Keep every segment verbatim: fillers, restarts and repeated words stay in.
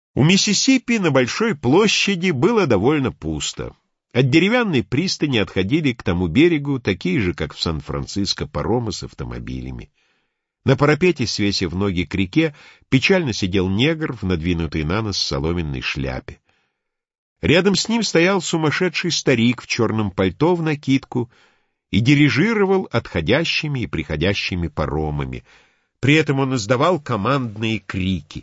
У Миссисипи на большой площади было довольно пусто. От деревянной пристани отходили к тому берегу такие же, как в Сан-Франциско, паромы с автомобилями. На парапете, свесив ноги к реке, печально сидел негр в надвинутой на нос соломенной шляпе. Рядом с ним стоял сумасшедший старик в черном пальто в накидку и дирижировал отходящими и приходящими паромами. При этом он издавал командные крики.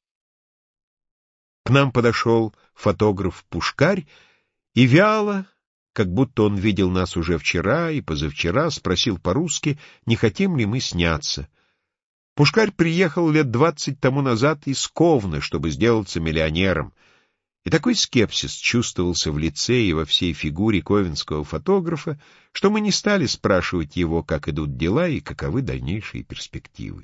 К нам подошел фотограф Пушкарь и вяло, как будто он видел нас уже вчера и позавчера, спросил по-русски, не хотим ли мы сняться. Пушкарь приехал лет двадцать тому назад из Ковны, чтобы сделаться миллионером, и такой скепсис чувствовался в лице и во всей фигуре ковенского фотографа, что мы не стали спрашивать его, как идут дела и каковы дальнейшие перспективы.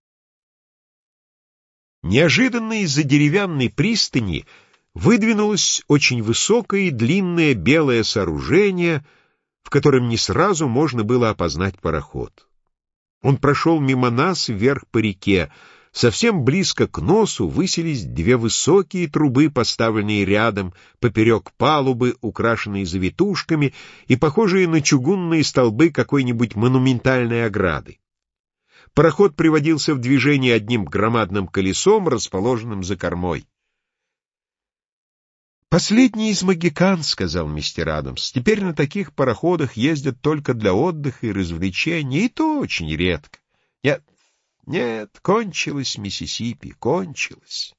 Неожиданно из-за деревянной пристани выдвинулось очень высокое и длинное белое сооружение, в котором не сразу можно было опознать пароход. Он прошел мимо нас вверх по реке. Совсем близко к носу высились две высокие трубы, поставленные рядом, поперек палубы, украшенные завитушками и похожие на чугунные столбы какой-нибудь монументальной ограды. Пароход приводился в движение одним громадным колесом, расположенным за кормой. «Последний из могикан», — сказал мистер Адамс. «Теперь на таких пароходах ездят только для отдыха и развлечения, и то очень редко. Нет, нет, кончилось Миссисипи, кончилось».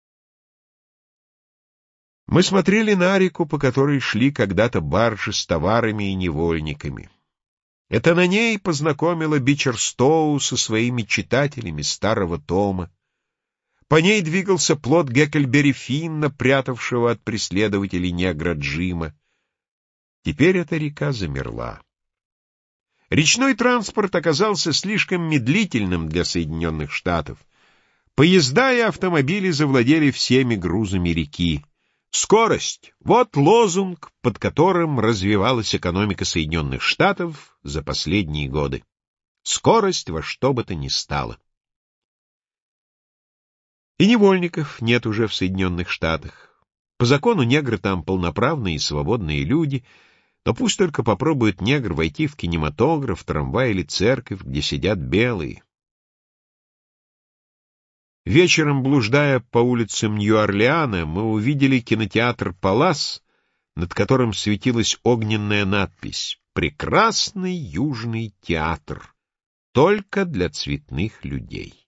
Мы смотрели на реку, по которой шли когда-то баржи с товарами и невольниками. Это на ней познакомила Бичерстоу со своими читателями старого тома. По ней двигался плот Гекльберри Финна, прятавшего от преследователей негра Джима. Теперь эта река замерла. Речной транспорт оказался слишком медлительным для Соединенных Штатов. Поезда и автомобили завладели всеми грузами реки. Скорость — вот лозунг, под которым развивалась экономика Соединенных Штатов за последние годы. Скорость во что бы то ни стало. И невольников нет уже в Соединенных Штатах. По закону негры там полноправные и свободные люди, но пусть только попробует негр войти в кинематограф, трамвай или церковь, где сидят белые. Вечером, блуждая по улицам Нью-Орлеана, мы увидели кинотеатр «Палас», над которым светилась огненная надпись «Прекрасный южный театр, только для цветных людей».